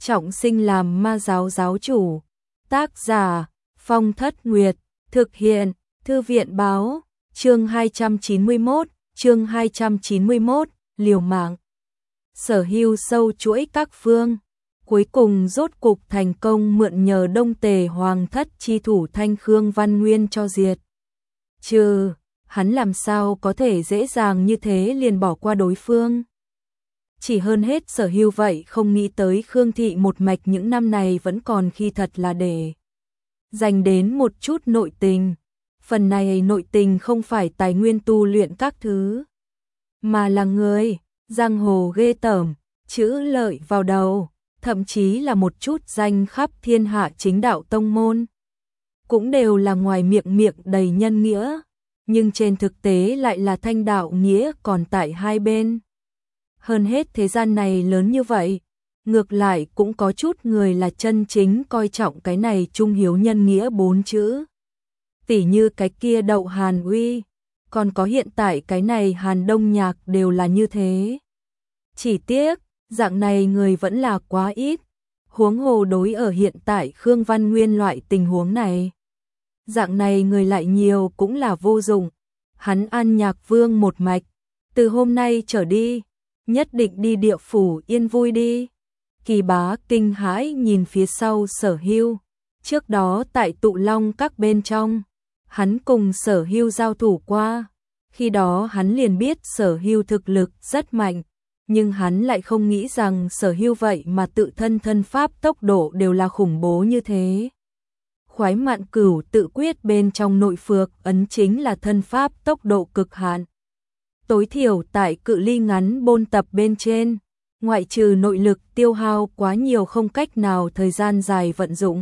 trọng sinh làm ma giáo giáo chủ. Tác giả Phong Thất Nguyệt, thực hiện Thư viện báo, chương 291, liều mạng. Sở Hưu sâu chuỗi các phương, cuối cùng rốt cục thành công mượn nhờ Đông Tề Hoàng thất chi thủ thanh Khương Văn Nguyên cho diệt. Hắn làm sao có thể dễ dàng như thế liền bỏ qua đối phương. Chỉ hơn hết Sở Hưu vậy không nghĩ tới Khương thị một mạch những năm này vẫn còn khi thật là để dành đến một chút nội tình. Phần này nội tình không phải tài nguyên tu luyện các thứ, mà là người, giang hồ ghê tởm, chữ lợi vào đầu, thậm chí là một chút danh khắp thiên hạ chính đạo tông môn. Cũng đều là ngoài miệng đầy nhân nghĩa, nhưng trên thực tế lại là thanh đạo nghĩa còn tại hai bên. Hơn hết thế gian này lớn như vậy, ngược lại cũng có chút người là chân chính coi trọng cái này trung hiếu nhân nghĩa 4 chữ. Tỉ như cái kia Đậu Hàn Uy, còn có hiện tại cái này Hàn Đông Nhạc đều là như thế. Chỉ tiếc, dạng này người vẫn là quá ít, huống hồ đối ở hiện tại Khương Văn Nguyên loại tình huống này. Dạng này người lại nhiều cũng là vô dụng, hắn An Nhạc Vương một mạch, từ hôm nay trở đi, nhất định đi địa phủ yên vui đi. Kỳ Bá kinh hãi nhìn phía sau Sở Hưu, trước đó tại Tụ Long các bên trong, hắn cùng Sở Hưu giao thủ qua, khi đó hắn liền biết Sở Hưu thực lực rất mạnh, nhưng hắn lại không nghĩ rằng Sở Hưu vậy mà tự thân pháp tốc độ đều là khủng bố như thế. Khoái Mạn Cửu tự quyết bên trong nội phược ấn chính là thân pháp tốc độ cực hạn. Tối thiểu tại cự ly ngắn bôn tập bên trên, ngoại trừ nội lực tiêu hao quá nhiều không cách nào thời gian dài vận dụng,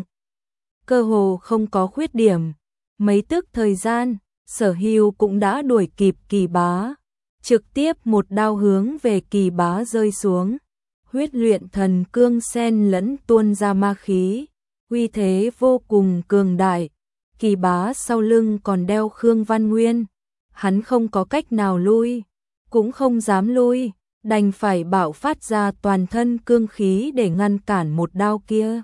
cơ hồ không có khuyết điểm. Mấy tức thời gian, Sở Hưu cũng đã đuổi kịp Kỳ Bá, trực tiếp một đao hướng về Kỳ Bá rơi xuống. Huyết luyện thần cương xen lẫn tuôn ra ma khí, uy thế vô cùng cường đại. Kỳ Bá sau lưng còn đeo Khương Văn Nguyên, hắn không có cách nào lui, cũng không dám lui, đành phải bạo phát ra toàn thân cương khí để ngăn cản một đao kia.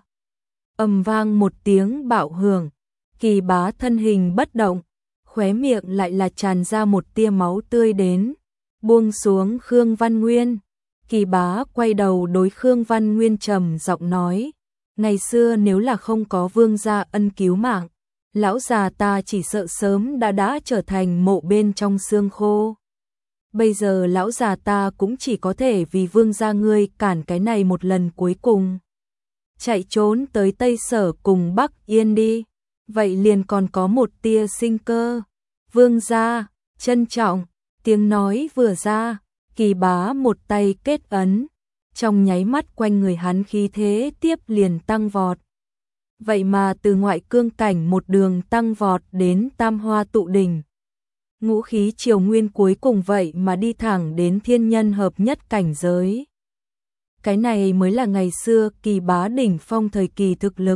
Ầm vang một tiếng bạo hưởng, Kỳ Bá thân hình bất động, khóe miệng lại là tràn ra một tia máu tươi đến, buông xuống Khương Văn Nguyên. Kỳ Bá quay đầu đối Khương Văn Nguyên trầm giọng nói, ngày xưa nếu là không có vương gia ân cứu mạng, lão già ta chỉ sợ sớm đã trở thành mộ bên trong xương khô. Bây giờ lão già ta cũng chỉ có thể vì vương gia ngươi cản cái này một lần cuối cùng, chạy trốn tới Tây Sở cùng Bắc Yên đi, vậy liền còn có một tia sinh cơ. Vương gia, trân trọng. Tiếng nói vừa ra, Kỳ Bá một tay kết ấn, trong nháy mắt quanh người hắn khí thế tiếp liền tăng vọt. Vậy mà từ ngoại cương cảnh một đường tăng vọt đến tam hoa tụ đỉnh. Ngũ khí triều nguyên cuối cùng vậy mà đi thẳng đến thiên nhân hợp nhất cảnh giới. Cái này mới là ngày xưa Kỳ Bá đỉnh phong thời kỳ thực lực.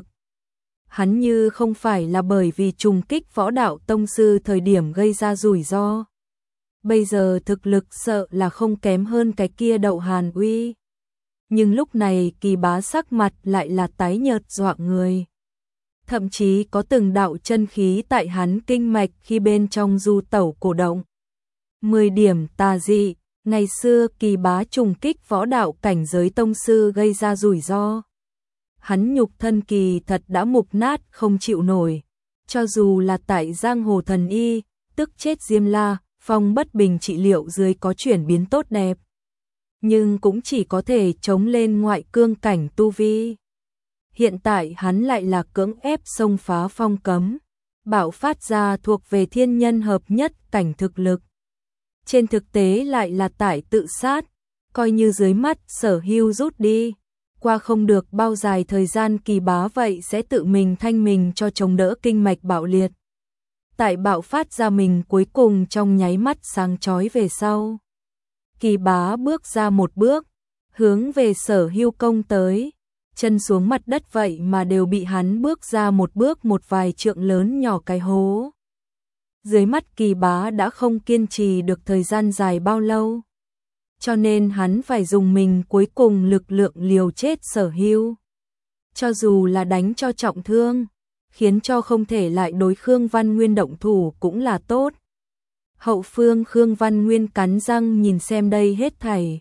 Hắn như không phải là bởi vì trùng kích võ đạo tông sư thời điểm gây ra rủi ro. Bây giờ thực lực sợ là không kém hơn cái kia Đậu Hàn Uy. Nhưng lúc này Kỳ Bá sắc mặt lại là tái nhợt dọa người. Thậm chí có từng đạo chân khí tại hắn kinh mạch khi bên trong du tẩu cổ động. 10 điểm tà dị, ngày xưa Kỳ Bá trùng kích võ đạo cảnh giới tông sư gây ra rủi ro. Hắn nhục thân kỳ thật đã mục nát không chịu nổi. Cho dù là tại giang hồ thần y, tức chết Diêm La, Phong Bất Bình trị liệu dưới có chuyển biến tốt đẹp, nhưng cũng chỉ có thể chống lên ngoại cương cảnh tu vi. Hiện tại hắn lại là cưỡng ép xông phá phong cấm, bạo phát ra thuộc về thiên nhân hợp nhất cảnh thực lực. Trên thực tế lại là tại tự sát, coi như dưới mắt Sở Hưu rút đi, qua không được bao dài thời gian Kỳ Bá vậy sẽ tự mình thanh mình cho chống đỡ kinh mạch bạo liệt. Tại bạo phát ra mình cuối cùng trong nháy mắt sáng chói về sau, Kỳ Bá bước ra một bước, hướng về Sở Hưu công tới, chân xuống mặt đất vậy mà đều bị hắn bước ra một bước một vài trượng lớn nhỏ cái hố. Dưới mắt Kỳ Bá đã không kiên trì được thời gian dài bao lâu, cho nên hắn phải dùng mình cuối cùng lực lượng liều chết Sở Hưu. cho dù là đánh cho trọng thương, khiến cho không thể lại đối Khương Văn Nguyên động thủ cũng là tốt. Hậu phương Khương Văn Nguyên cắn răng nhìn xem đây hết thảy.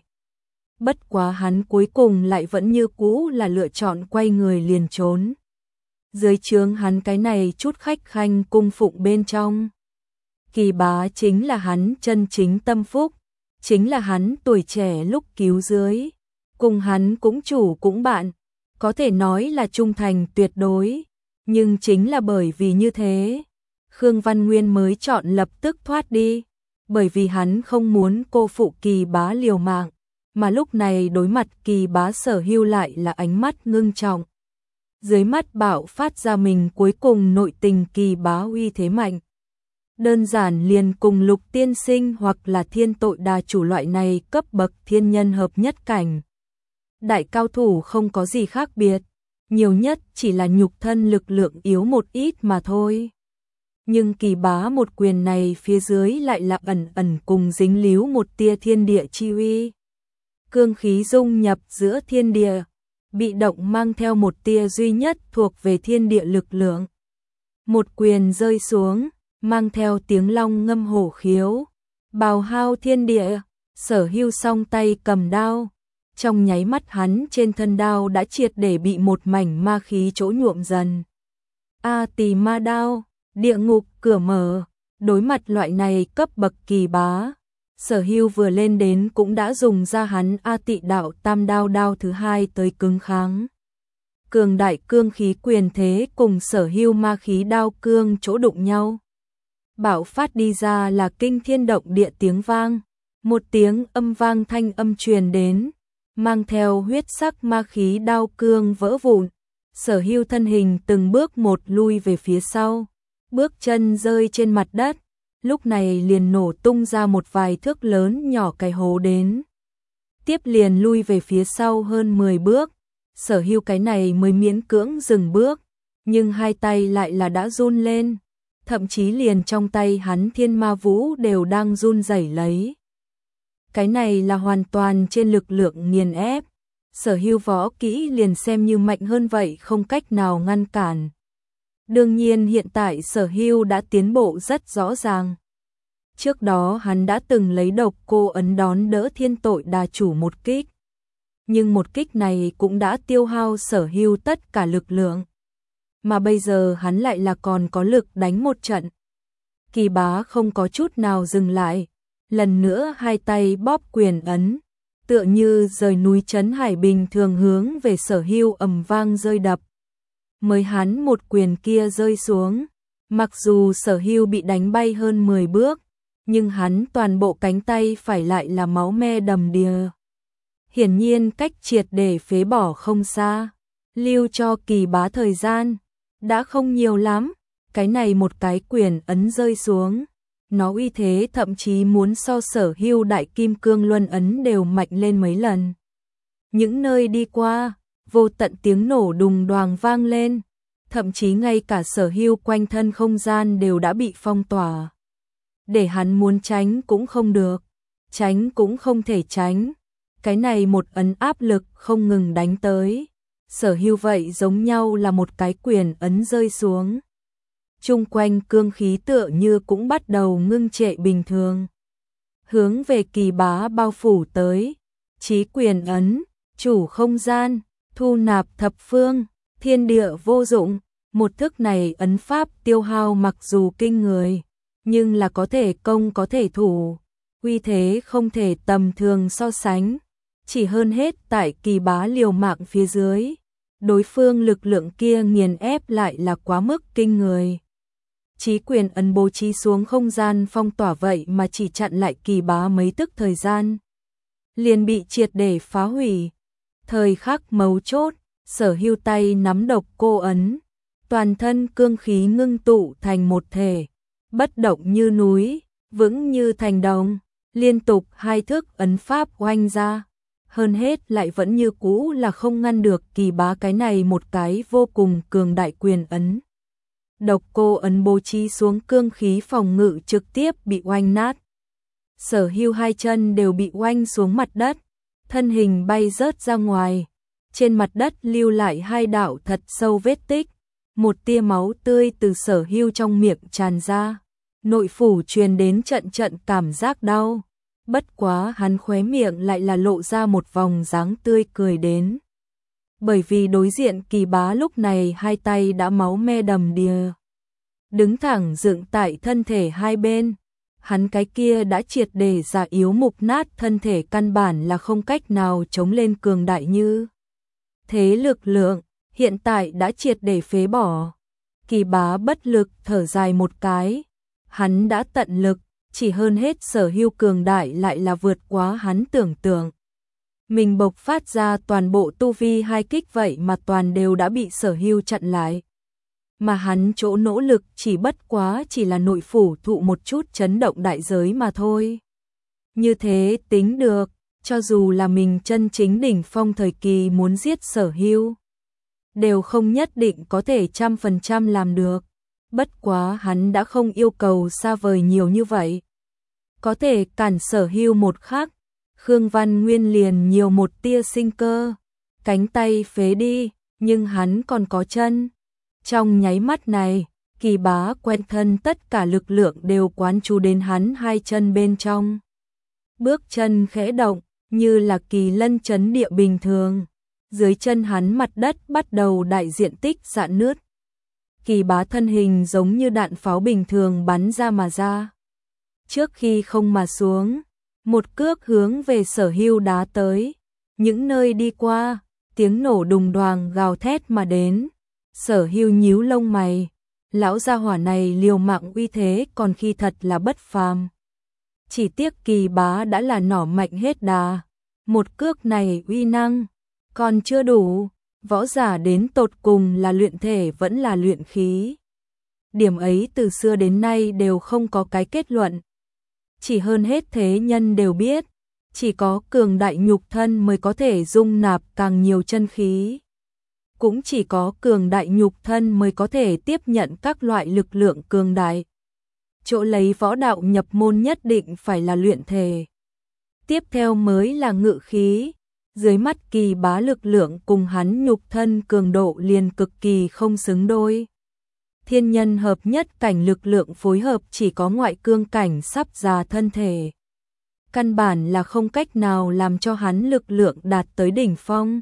Bất quá hắn cuối cùng lại vẫn như cũ là lựa chọn quay người liền trốn. Dưới trướng hắn cái này chút khách khanh cung phụng bên trong. Kỳ Bá chính là hắn chân chính tâm phúc, chính là hắn tuổi trẻ lúc cứu dưới. Cùng hắn cũng chủ cũng bạn, có thể nói là trung thành tuyệt đối. Nhưng chính là bởi vì như thế, Khương Văn Nguyên mới chọn lập tức thoát đi. Bởi vì hắn không muốn cô phụ Kỳ Bá liều mạng, mà lúc này đối mặt Kỳ Bá Sở Hưu lại là ánh mắt ngưng trọng. Dưới mắt bạo phát ra mình cuối cùng nội tình Kỳ Bá uy thế mạnh. Đơn giản liền cùng Lục tiên sinh hoặc là Thiên Tội Đà chủ loại này cấp bậc thiên nhân hợp nhất cảnh. Đại cao thủ không có gì khác biệt, nhiều nhất chỉ là nhục thân lực lượng yếu một ít mà thôi. Nhưng Kỳ Bá một quyền này phía dưới lại là ẩn ẩn cùng dính líu một tia thiên địa chi uy. Cương khí dung nhập giữa thiên địa, bị động mang theo một tia duy nhất thuộc về thiên địa lực lượng. Một quyền rơi xuống, mang theo tiếng long ngâm hổ khiếu, bào hao thiên địa. Sở Hưu song tay cầm đao, trong nháy mắt hắn trên thân đao đã triệt để bị một mảnh ma khí chỗ nhuộm dần. A Tỳ Ma đao, địa ngục cửa mở. Đối mặt loại này cấp bậc Kỳ Bá, Sở Hưu vừa lên đến cũng đã dùng ra hắn A Tị đạo tam đao đao thứ hai tới cứng kháng. Cường đại cương khí quyền thế cùng Sở Hưu ma khí đao cương chỗ đụng nhau. Bạo phát đi ra là kinh thiên động địa tiếng vang, một tiếng âm vang thanh âm truyền đến, mang theo huyết sắc ma khí đao cương vỡ vụn. Sở Hưu thân hình từng bước một lui về phía sau, bước chân rơi trên mặt đất, lúc này liền nổ tung ra một vài thước lớn nhỏ cái hố đến. Tiếp liền lui về phía sau hơn 10 bước, Sở Hưu cái này mới miễn cưỡng dừng bước, nhưng hai tay lại là đã run lên, thậm chí liền trong tay hắn Thiên Ma Vũ đều đang run rẩy lấy. Cái này là hoàn toàn trên lực lượng nghiền ép. Sở Hưu võ kỹ liền xem như mạnh hơn vậy không cách nào ngăn cản. Đương nhiên hiện tại Sở Hưu đã tiến bộ rất rõ ràng. Trước đó hắn đã từng lấy độc cô ấn đón đỡ Thiên Tội Đà chủ một kích. Nhưng một kích này cũng đã tiêu hao Sở Hưu tất cả lực lượng. Mà bây giờ hắn lại là còn có lực đánh một trận. Kỳ Bá không có chút nào dừng lại. Lần nữa hai tay bóp quyền ấn, tựa như rời núi trấn hải bình thường hướng về Sở Hưu ầm vang rơi đập. Mới hắn một quyền kia rơi xuống, mặc dù Sở Hưu bị đánh bay hơn 10 bước, nhưng hắn toàn bộ cánh tay phải lại là máu me đầm đìa. Hiển nhiên cách triệt để phế bỏ không xa, lưu cho Kỳ Bá thời gian, đã không nhiều lắm, cái này một cái quyền ấn rơi xuống. Nó uy thế thậm chí muốn so Sở Hưu đại kim cương luân ấn đều mạnh lên mấy lần. Những nơi đi qua, vô tận tiếng nổ đùng đoàng vang lên, thậm chí ngay cả Sở Hưu quanh thân không gian đều đã bị phong tỏa. Để hắn muốn tránh cũng không được, tránh cũng không thể tránh. Cái này một ấn áp lực không ngừng đánh tới. Sở Hưu vậy giống nhau là một cái quyền ấn rơi xuống. Chung quanh cương khí tựa như cũng bắt đầu ngưng trệ bình thường. Hướng về Kỳ Bá bao phủ tới, chí quyền ấn, chủ không gian, thu nạp thập phương, thiên địa vô dụng. Một thức này ấn pháp tiêu hao mặc dù kinh người, nhưng là có thể công có thể thủ, uy thế không thể tầm thường so sánh. Chỉ hơn hết tại Kỳ Bá liều mạng phía dưới, đối phương lực lượng kia nghiền ép lại là quá mức kinh người. Chí quyền ấn bố trí xuống không gian phong tỏa vậy mà chỉ chặn lại Kỳ Bá mấy tức thời gian, liền bị triệt để phá hủy. Thời khắc mấu chốt, Sở Hưu tay nắm độc cô ấn, toàn thân cương khí ngưng tụ thành một thể, bất động như núi, vững như thành đồng, liên tục hai thức ấn pháp oanh ra. Hơn hết lại vẫn như cũ là không ngăn được Kỳ Bá cái này một cái vô cùng cường đại quyền ấn. Độc cô ấn bố trí xuống cương khí phòng ngự trực tiếp bị oanh nát. Sở Hưu hai chân đều bị oanh xuống mặt đất, thân hình bay rớt ra ngoài. trên mặt đất lưu lại hai đạo thật sâu vết tích, một tia máu tươi từ Sở Hưu trong miệng tràn ra, nội phủ truyền đến trận trận cảm giác đau, bất quá hắn khóe miệng lại là lộ ra một vòng dáng tươi cười đến. Bởi vì đối diện Kỳ Bá lúc này hai tay đã máu me đầm đìa, đứng thẳng dựng tại thân thể hai bên, hắn cái kia đã triệt để già yếu mục nát thân thể căn bản là không cách nào chống lên cường đại như thế lực lượng, hiện tại đã triệt để phế bỏ. Kỳ Bá bất lực thở dài một cái, hắn đã tận lực, chỉ hơn hết Sở Hưu cường đại lại là vượt quá hắn tưởng tượng. Mình bộc phát ra toàn bộ tu vi hai kích vậy mà toàn đều đã bị Sở Hưu chặn lại. Mà hắn chỗ nỗ lực chỉ bất quá chỉ là nội phủ thụ một chút chấn động đại giới mà thôi. Như thế tính được, cho dù là mình chân chính đỉnh phong thời kỳ muốn giết Sở Hưu, đều không nhất định có thể 100% làm được. Bất quá hắn đã không yêu cầu xa vời nhiều như vậy. Có thể cản Sở Hưu một khắc, Khương Văn Nguyên liền nhiều một tia sinh cơ, cánh tay phế đi, nhưng hắn còn có chân. Trong nháy mắt này, Kỳ Bá quen thân tất cả lực lượng đều quán chú đến hắn hai chân bên trong. Bước chân khẽ động, như là kỳ lân chấn địa bình thường. Dưới chân hắn mặt đất bắt đầu đại diện tích rạn nứt. Kỳ Bá thân hình giống như đạn pháo bình thường bắn ra mà ra. Trước khi không mà xuống, một cước hướng về Sở Hưu đá tới. Những nơi đi qua, tiếng nổ đùng đoàng gào thét mà đến. Sở Hưu nhíu lông mày, lão gia hỏa này liều mạng uy thế còn khi thật là bất phàm. Chỉ tiếc Kỳ Bá đã là nỏ mạnh hết đà, một cước này uy năng còn chưa đủ, võ giả đến tột cùng là luyện thể vẫn là luyện khí. Điểm ấy từ xưa đến nay đều không có cái kết luận. Chỉ hơn hết thế nhân đều biết, chỉ có cường đại nhục thân mới có thể dung nạp càng nhiều chân khí. Cũng chỉ có cường đại nhục thân mới có thể tiếp nhận các loại lực lượng cường đại. Chỗ lấy võ đạo nhập môn nhất định phải là luyện thể. Tiếp theo mới là ngự khí. Dưới mắt Kỳ Bá lực lượng cùng hắn nhục thân cường độ liền cực kỳ không xứng đôi. Thiên nhân hợp nhất cảnh lực lượng phối hợp chỉ có ngoại cương cảnh sắp già thân thể. Căn bản là không cách nào làm cho hắn lực lượng đạt tới đỉnh phong.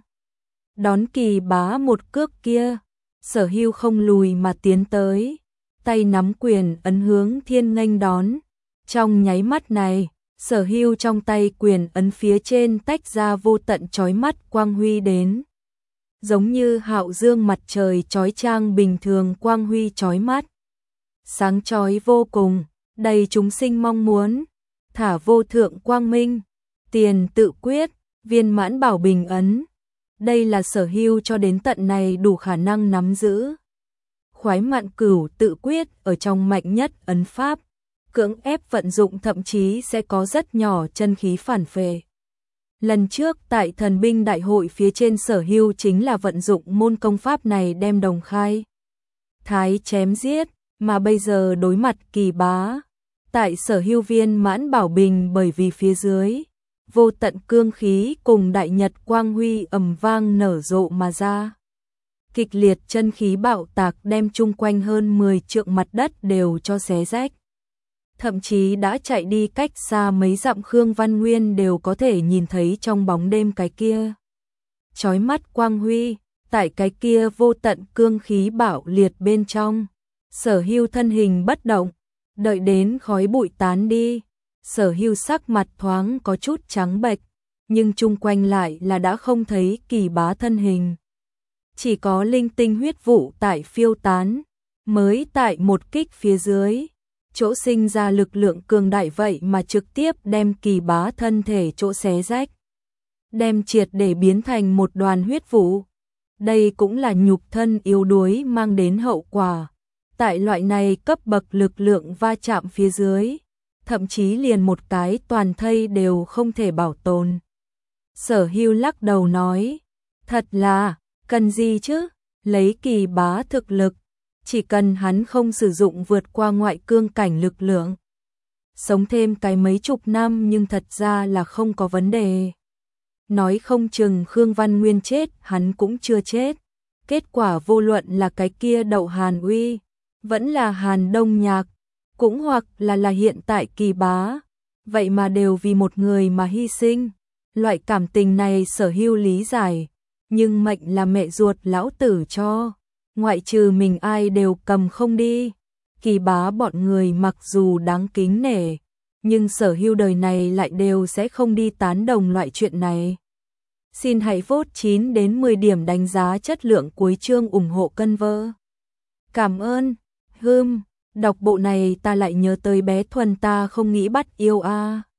Đón Kỳ Bá một cước kia, Sở Hưu không lùi mà tiến tới, tay nắm quyền ấn hướng thiên nghênh đón. Trong nháy mắt này, Sở Hưu trong tay quyền ấn phía trên tách ra vô tận chói mắt quang huy đến. Giống như hạo dương mặt trời chói chang bình thường quang huy chói mắt. Sáng chói vô cùng, đầy chúng sinh mong muốn, thả vô thượng quang minh, tiền tự quyết, viên mãn bảo bình ấn. Đây là Sở Hưu cho đến tận này đủ khả năng nắm giữ. Khoái mạn cửu tự quyết ở trong mạnh nhất ấn pháp, cưỡng ép vận dụng thậm chí sẽ có rất nhỏ chân khí phản phệ. Lần trước tại thần binh đại hội phía trên Sở Hưu chính là vận dụng môn công pháp này đem Đồng Khai Thái chém giết, mà bây giờ đối mặt Kỳ Bá. Tại Sở Hưu viên mãn bảo bình bởi vì phía dưới vô tận cương khí cùng đại nhật quang huy ầm vang nở rộ mà ra. Kịch liệt chân khí bạo tạc đem chung quanh hơn 10 trượng mặt đất đều cho xé rách. Thậm chí đã chạy đi cách xa mấy dặm Khương Văn Nguyên đều có thể nhìn thấy trong bóng đêm cái kia. Chói mắt quang huy, tại cái kia vô tận cương khí bạo liệt bên trong. Sở Hưu thân hình bất động, đợi đến khói bụi tán đi. Sở Hưu sắc mặt thoáng có chút trắng bệch, nhưng chung quanh lại là đã không thấy Kỳ Bá thân hình. Chỉ có linh tinh huyết vụ tại phiêu tán, mới tại một kích phía dưới. Chỗ sinh ra lực lượng cường đại vậy mà trực tiếp đem Kỳ Bá thân thể chỗ xé rách. Đem triệt để biến thành một đoàn huyết vụ. Đây cũng là nhục thân yếu đuối mang đến hậu quả. Tại loại này cấp bậc lực lượng va chạm phía dưới, thậm chí liền một cái toàn thây đều không thể bảo tồn. Sở Hưu lắc đầu nói, thật là, cần gì chứ, lấy Kỳ Bá thực lực, chỉ cần hắn không sử dụng vượt qua ngoại cương cảnh lực lượng. Sống thêm cái mấy chục năm nhưng thật ra là không có vấn đề. nói không chừng Khương Văn Nguyên chết, hắn cũng chưa chết. Kết quả vô luận là cái kia Đậu Hàn Uy, vẫn là Hàn Đông Nhạc, cũng hoặc là hiện tại Kỳ Bá, vậy mà đều vì một người mà hy sinh. Loại cảm tình này Sở Hưu lý giải, nhưng mệnh là mẹ ruột lão tử cho, ngoại trừ mình ai đều cầm không đi. Kỳ Bá bọn người mặc dù đáng kính nể, nhưng Sở Hưu đời này lại đều sẽ không đi tán đồng loại chuyện này. Xin hãy vote 9 đến 10 điểm đánh giá chất lượng cuối chương ủng hộ cân vơ. Cảm ơn. Đọc bộ này ta lại nhớ tới bé Thuần ta không nghĩ bắt yêu a.